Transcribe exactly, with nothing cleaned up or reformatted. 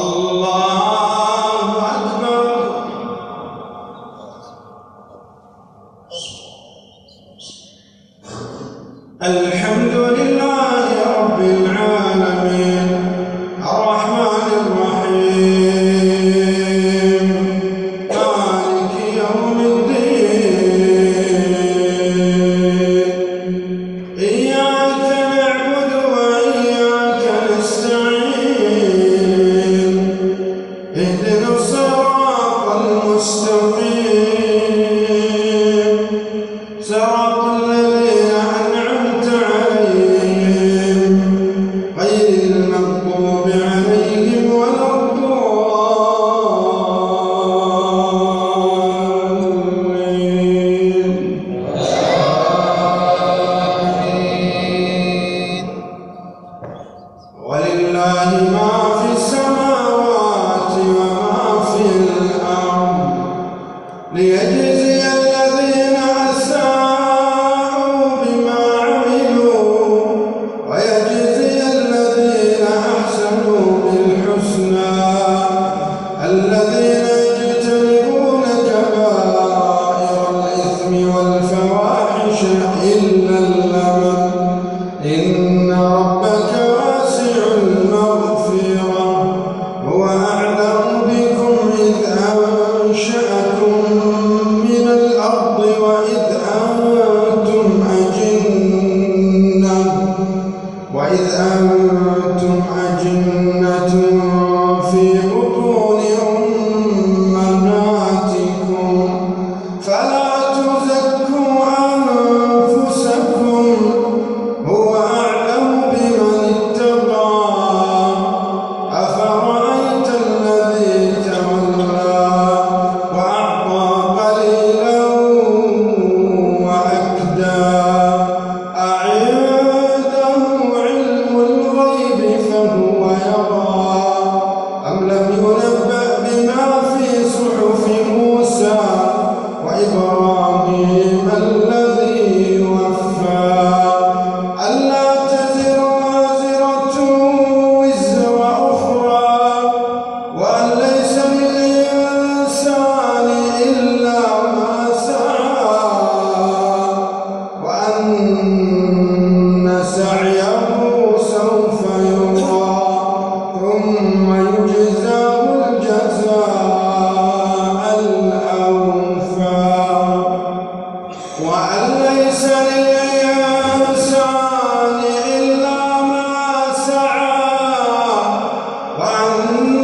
الحمد لله رب العالمين الرحمن الرحيم مالك يوم الدين إياك نعبد وإياك نستعين اهدنا الصراط المستقيم صراط الذين أنعمت عليهم غير المغضوب عليهم ولا الضالين. ولله ما في السماوات وما في الأرض ليجزي الذين أساءوا بما عملوا ويجزي الذين أحسنوا بالحسنى الذين يجتنبون كبائر الإثم والفواحش إلا اللمم إن ربك واسع المغفرة هو أعلم بكم إذ أنشأكم من الأرض وإذ أنتم أجنة وإذ أنتم أجنة في بطون أمهاتكم فلا تزكوا أنفسكم هو أعلم بمن اتقى أفرأيت الذي تولى وأعطى قليلا وأكدى أعنده علم الغيب فهو يرى أم لم ينبأ بما في صحف موسى وإبراهيم الذي وفى ألا تزر وازرة وزر أخرى وأن ليس للإنسان إلا ما سعى وأن سعيه سوف يرى ثم يجزاه الجزاء الأوفى وأن ليس للإنسان إلا ما سعى وأن